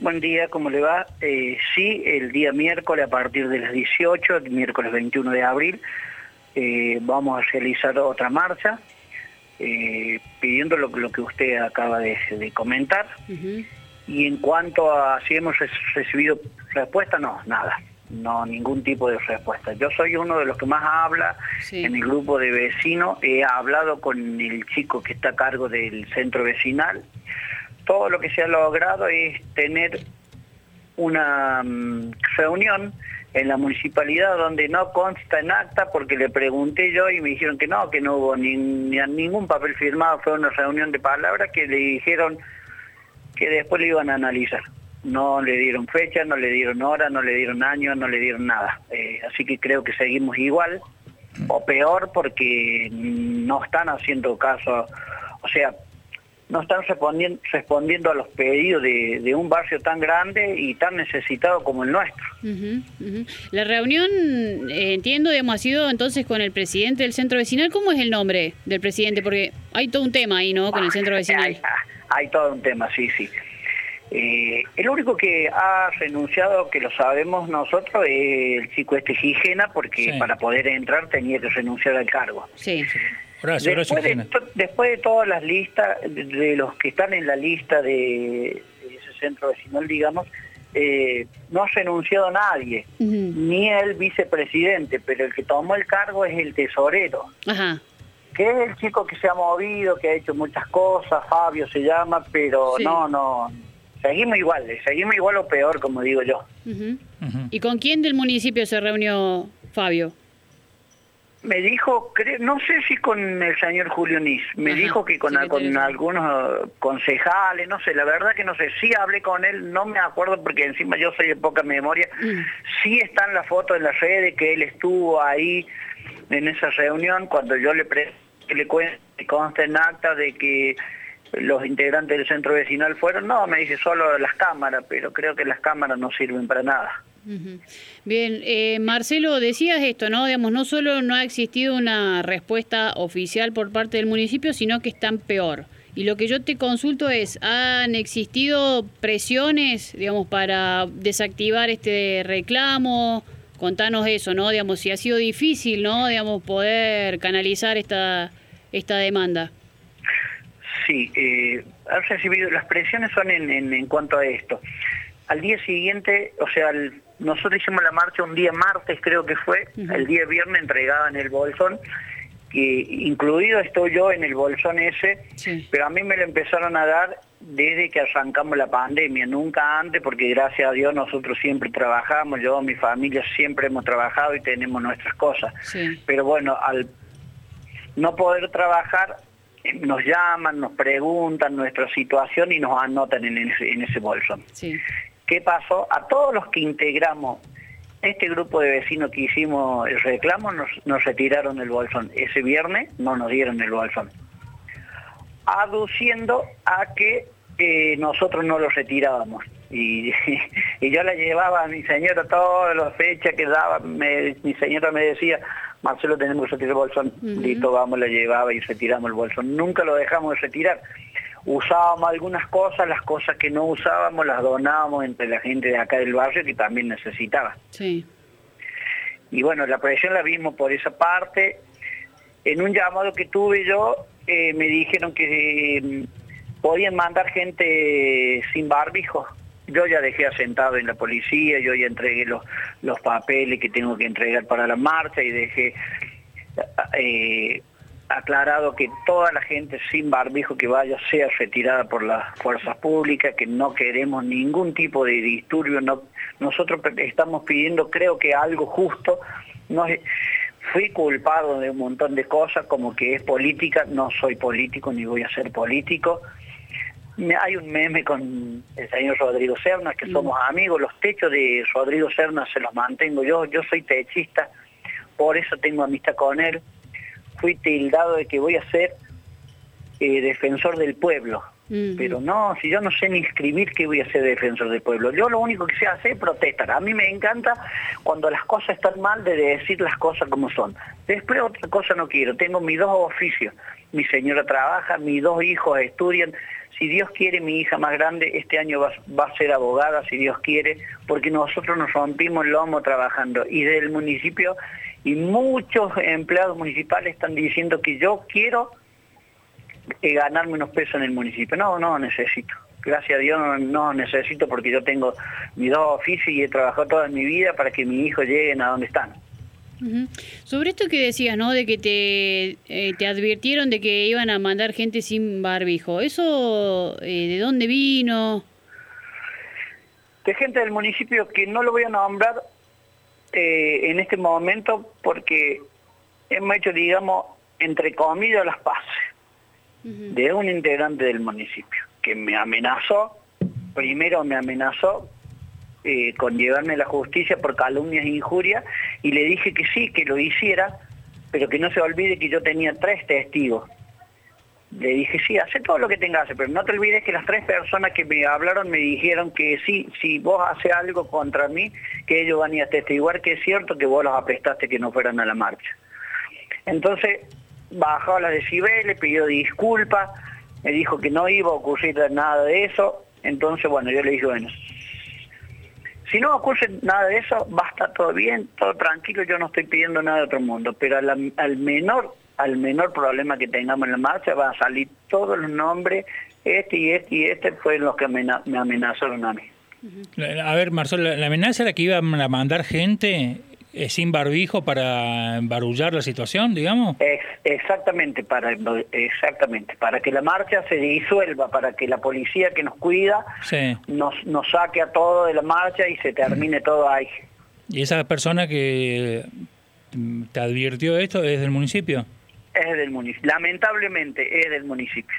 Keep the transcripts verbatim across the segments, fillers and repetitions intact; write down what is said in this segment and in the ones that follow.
Buen día, ¿cómo le va? Eh, sí, el día miércoles a partir de las dieciocho, el miércoles veintiuno de abril, eh, vamos a realizar otra marcha, eh, pidiendo lo, lo que usted acaba de, de comentar. Uh-huh. Y en cuanto a si hemos recibido respuesta, no, nada, no, ningún tipo de respuesta. Yo soy uno de los que más habla sí. en el grupo de vecinos, he hablado con el chico que está a cargo del centro vecinal. Todo lo que se ha logrado es tener una um, reunión en la municipalidad donde no consta en acta, porque le pregunté yo y me dijeron que no, que no hubo ni, ni ningún papel firmado, fue una reunión de palabras que le dijeron que después le iban a analizar. No le dieron fecha, no le dieron hora, no le dieron año, no le dieron nada. Eh, así que creo que seguimos igual, o peor, porque no están haciendo caso, o sea, no están respondiendo, respondiendo a los pedidos de, de un barrio tan grande y tan necesitado como el nuestro. Uh-huh, uh-huh. La reunión, eh, entiendo, digamos, ha sido entonces con el presidente del centro vecinal. ¿Cómo es el nombre del presidente? Porque hay todo un tema ahí, ¿no?, con el centro vecinal. Hay, hay todo un tema, sí, sí. Eh, el único que ha renunciado, que lo sabemos nosotros, es el chico este Gijena, porque sí. para poder entrar tenía que renunciar al cargo. Sí, sí. Horacio, después, Horacio de to, después de todas las listas, de, de los que están en la lista de, de ese centro vecinal, digamos, eh, no ha renunciado nadie, uh-huh. ni el vicepresidente, pero el que tomó el cargo es el tesorero, uh-huh. que es el chico que se ha movido, que ha hecho muchas cosas, Fabio se llama, pero sí. no, no, seguimos igual, seguimos igual o peor, como digo yo. Uh-huh. Uh-huh. ¿Y con quién del municipio se reunió Fabio? Me dijo, no sé si con el señor Julio Nis, me Ajá, dijo que con, sí, con algunos concejales, no sé, la verdad que no sé, sí hablé con él, no me acuerdo porque encima yo soy de poca memoria, mm. sí están las fotos en las redes que él estuvo ahí en esa reunión, cuando yo le, pre que le cuente, consta en acta de que los integrantes del centro vecinal fueron, no, me dice solo las cámaras, pero creo que las cámaras no sirven para nada. Uh-huh. Bien, eh, Marcelo, decías esto, ¿no? Digamos, no solo no ha existido una respuesta oficial por parte del municipio, sino que están peor. Y lo que yo te consulto es, ¿han existido presiones, digamos, para desactivar este reclamo? Contanos eso, ¿no? Digamos, si ha sido difícil, ¿no? Digamos, poder canalizar esta, esta demanda. Sí, eh, han recibido, las presiones son en, en, en cuanto a esto. Al día siguiente, o sea, el, nosotros hicimos la marcha un día martes, creo que fue, uh-huh. el día viernes entregaban el bolsón, que incluido estoy yo en el bolsón ese, sí. pero a mí me lo empezaron a dar desde que arrancamos la pandemia, nunca antes, porque gracias a Dios nosotros siempre trabajamos, yo, mi familia siempre hemos trabajado y tenemos nuestras cosas. Sí. Pero bueno, al no poder trabajar, nos llaman, nos preguntan nuestra situación y nos anotan en ese, en ese bolsón. Sí. ¿Qué pasó? A todos los que integramos este grupo de vecinos que hicimos el reclamo, nos, nos retiraron el bolsón. Ese viernes no nos dieron el bolsón, aduciendo a que eh, nosotros no lo retirábamos. Y, y yo la llevaba a mi señora todas las fechas que daba, me, mi señora me decía, Marcelo, tenemos que retirar el bolsón. Uh-huh. Listo, vamos, la llevaba y retiramos el bolsón. Nunca lo dejamos de retirar. Usábamos algunas cosas, las cosas que no usábamos las donábamos entre la gente de acá del barrio que también necesitaba. Sí. Y bueno, la presión la vimos por esa parte. En un llamado que tuve yo, eh, me dijeron que eh, podían mandar gente sin barbijo. Yo ya dejé asentado en la policía, yo ya entregué los, los papeles que tengo que entregar para la marcha y dejé eh, aclarado que toda la gente sin barbijo que vaya sea retirada por las fuerzas públicas, que no queremos ningún tipo de disturbio. No, nosotros estamos pidiendo, creo que algo justo. No, fui culpado de un montón de cosas, como que es política, no soy político ni voy a ser político. Hay un meme con el señor Rodrigo Serna, que somos amigos, los techos de Rodrigo Serna se los mantengo yo, yo soy techista, por eso tengo amistad con él. Fui tildado de que voy a ser eh, defensor del pueblo, Uh-huh. Pero no, si yo no sé ni escribir, ¿qué voy a ser defensor del pueblo? Yo lo único que sé hacer es protestar. A mí me encanta cuando las cosas están mal de decir las cosas como son. Después otra cosa no quiero. Tengo mis dos oficios. Mi señora trabaja, mis dos hijos estudian. Si Dios quiere, mi hija más grande este año va, va a ser abogada, si Dios quiere, porque nosotros nos rompimos el lomo trabajando. Y del municipio, y muchos empleados municipales están diciendo que yo quiero eh, ganarme unos pesos en el municipio. No, no necesito. Gracias a Dios no, no necesito, porque yo tengo mis dos oficios y he trabajado toda mi vida para que mis hijos lleguen a donde están. Uh-huh. Sobre esto que decías, ¿no? De que te, eh, te advirtieron de que iban a mandar gente sin barbijo. ¿Eso eh, de dónde vino? De gente del municipio que no lo voy a nombrar eh, en este momento porque hemos hecho, digamos, entre comillas, las paces. Uh-huh. De un integrante del municipio que me amenazó, primero me amenazó Eh, con llevarme a la justicia por calumnias e injurias, y le dije que sí, que lo hiciera, pero que no se olvide que yo tenía tres testigos. Le dije, sí, hace todo lo que tengas que hacer, pero no te olvides que las tres personas que me hablaron me dijeron que sí, si vos haces algo contra mí, que ellos van a ir a testiguar que es cierto que vos los aprestaste que no fueran a la marcha. Entonces, bajó las decibeles, pidió disculpas, me dijo que no iba a ocurrir nada de eso. Entonces, bueno, yo le dije, bueno, si no ocurre nada de eso, va a estar todo bien, todo tranquilo, yo no estoy pidiendo nada de otro mundo, pero al, al menor al menor problema que tengamos en la marcha va a salir todos los nombres, este y este y este fueron los que amena, me amenazaron a mí. A ver, Marcelo, la, la amenaza era que iban a mandar gente eh, sin barbijo para embarullar la situación, digamos. Ex, exactamente, para exactamente, para que la marcha se disuelva, para que la policía que nos cuida sí. nos, nos saque a todo de la marcha y se termine todo ahí. ¿Y esa persona que te advirtió esto es del municipio? Es del municipio, lamentablemente es del municipio.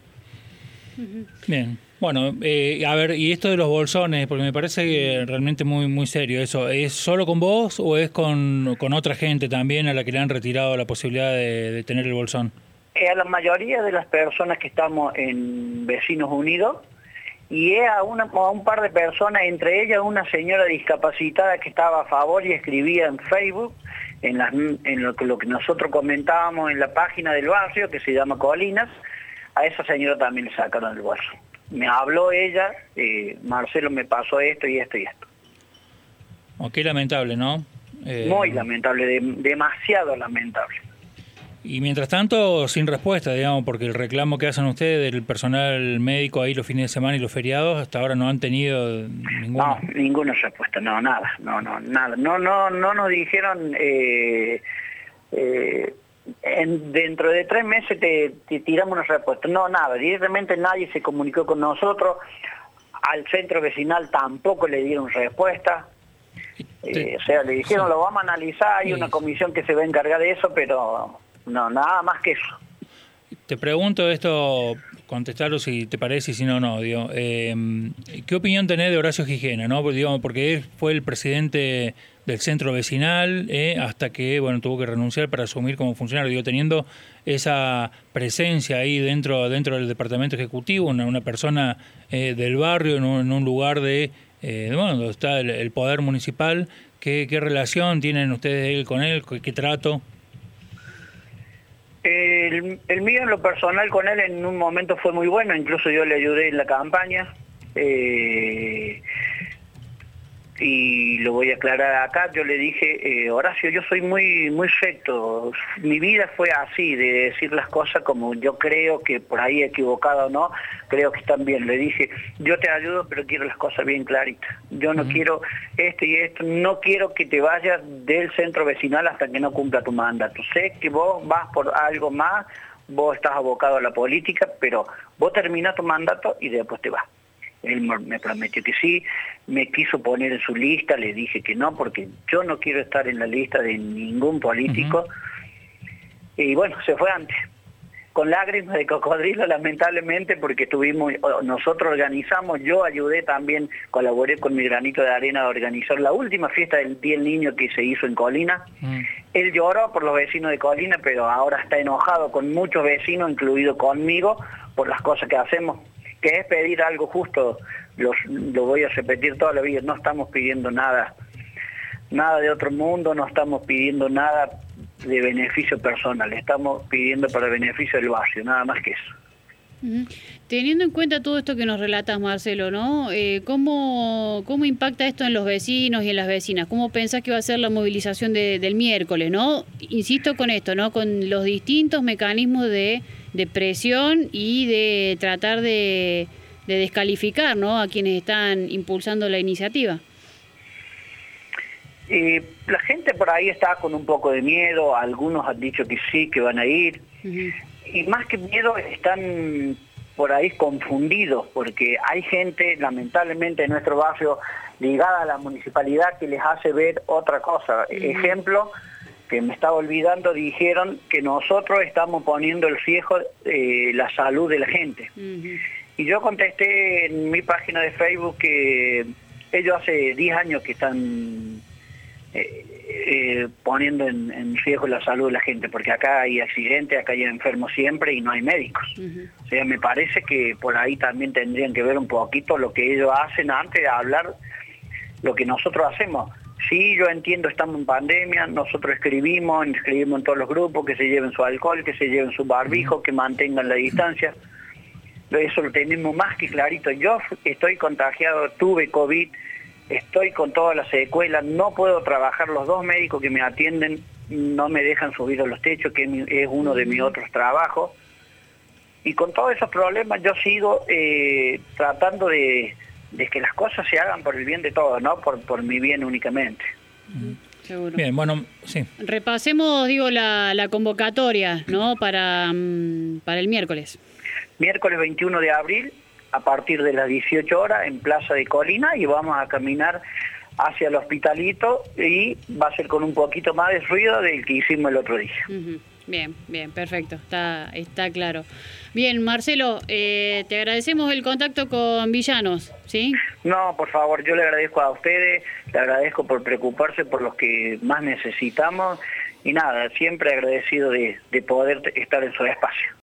Bien. Bueno, eh, a ver, y esto de los bolsones, porque me parece realmente muy muy serio eso, ¿es solo con vos o es con, con otra gente también a la que le han retirado la posibilidad de, de tener el bolsón? Eh, a la mayoría de las personas que estamos en Vecinos Unidos, y es a, una, a un par de personas, entre ellas una señora discapacitada que estaba a favor y escribía en Facebook, en, las, en lo, que, lo que nosotros comentábamos en la página del barrio, que se llama Colinas, a esa señora también le sacaron el bolso. Me habló ella, eh, Marcelo me pasó esto y esto y esto. Oh, qué lamentable, ¿no? Eh... Muy lamentable, de, demasiado lamentable. Y mientras tanto, sin respuesta, digamos, porque el reclamo que hacen ustedes del personal médico ahí los fines de semana y los feriados, hasta ahora no han tenido ninguna... No, ninguna respuesta, no, nada, no, no, nada. No, no, no nos dijeron... Eh, eh, En, dentro de tres meses te, te tiramos una respuesta. No, nada, directamente nadie se comunicó con nosotros, al centro vecinal tampoco le dieron respuesta, eh, o sea, le dijeron sí. Lo vamos a analizar, hay sí. Una comisión que se va a encargar de eso, pero no, nada más que eso. Te pregunto esto, contestarlo si te parece y si no, no, digo, eh, ¿qué opinión tenés de Horacio Gijena, no? Porque, digamos, porque él fue el presidente del centro vecinal eh, hasta que, bueno, tuvo que renunciar para asumir como funcionario, digo, teniendo esa presencia ahí dentro dentro del departamento ejecutivo, una, una persona eh, del barrio en un, en un lugar de, eh, bueno, donde está el, el poder municipal, ¿qué, qué relación tienen ustedes él con él, qué, qué trato? El, el mío en lo personal con él en un momento fue muy bueno, incluso yo le ayudé en la campaña, eh, y lo voy a aclarar acá. Yo le dije, eh, Horacio, yo soy muy muy recto, mi vida fue así, de decir las cosas como yo creo, que por ahí equivocado o no, creo que están bien. Le dije, yo te ayudo, pero quiero las cosas bien claritas, yo no uh-huh. quiero esto y esto, no quiero que te vayas del centro vecinal hasta que no cumpla tu mandato. Sé que vos vas por algo más, vos estás abocado a la política, pero vos terminás tu mandato y después te vas. Él me prometió que sí, me quiso poner en su lista, le dije que no, porque yo no quiero estar en la lista de ningún político. Uh-huh. Y bueno, se fue antes, con lágrimas de cocodrilo, lamentablemente, porque estuvimos, nosotros organizamos, yo ayudé también, colaboré con mi granito de arena a organizar la última fiesta del Día del Niño que se hizo en Colina. Uh-huh. Él lloró por los vecinos de Colina, pero ahora está enojado con muchos vecinos, incluido conmigo, por las cosas que hacemos. que es pedir algo justo. Los, lo voy a repetir toda la vida, no estamos pidiendo nada, nada de otro mundo, no estamos pidiendo nada de beneficio personal, estamos pidiendo para el beneficio del barrio, nada más que eso. Uh-huh. Teniendo en cuenta todo esto que nos relatas, Marcelo, ¿no? Eh, ¿cómo, ¿Cómo impacta esto en los vecinos y en las vecinas? ¿Cómo pensás que va a ser la movilización de, del miércoles, no? Insisto con esto, ¿no? Con los distintos mecanismos de, de presión y de tratar de, de descalificar, ¿no?, a quienes están impulsando la iniciativa. Eh, la gente por ahí está con un poco de miedo, algunos han dicho que sí, que van a ir. Uh-huh. Y más que miedo están por ahí confundidos, porque hay gente, lamentablemente, en nuestro barrio ligada a la municipalidad que les hace ver otra cosa. Uh-huh. Ejemplo, que me estaba olvidando, dijeron que nosotros estamos poniendo en riesgo eh, la salud de la gente. Uh-huh. Y yo contesté en mi página de Facebook que ellos hace diez años que están eh, eh, poniendo en, en riesgo la salud de la gente, porque acá hay accidentes, acá hay enfermos siempre y no hay médicos. Uh-huh. O sea, me parece que por ahí también tendrían que ver un poquito lo que ellos hacen antes de hablar lo que nosotros hacemos. Sí, yo entiendo, estamos en pandemia, nosotros escribimos, escribimos en todos los grupos que se lleven su alcohol, que se lleven su barbijo, uh-huh, que mantengan la distancia. Eso lo tenemos más que clarito. Yo estoy contagiado, tuve COVID, estoy con todas las secuelas, no puedo trabajar, los dos médicos que me atienden no me dejan subir a los techos, que es uno de mis otros trabajos. Y con todos esos problemas yo sigo eh, tratando de, de que las cosas se hagan por el bien de todos, no por, por mi bien únicamente. Seguro. Bien, bueno, sí. Repasemos, digo, la, la convocatoria, ¿no?, para, um, para el miércoles. Miércoles veintiuno de abril, a partir de las dieciocho horas, en Plaza de Colina, y vamos a caminar hacia el Hospitalito, y va a ser con un poquito más de ruido del que hicimos el otro día. Uh-huh. Bien, bien, perfecto, está, está claro. Bien, Marcelo, eh, te agradecemos el contacto con Villanos, ¿sí? No, por favor, yo le agradezco a ustedes, le agradezco por preocuparse por los que más necesitamos, y nada, siempre agradecido de, de poder estar en su espacio.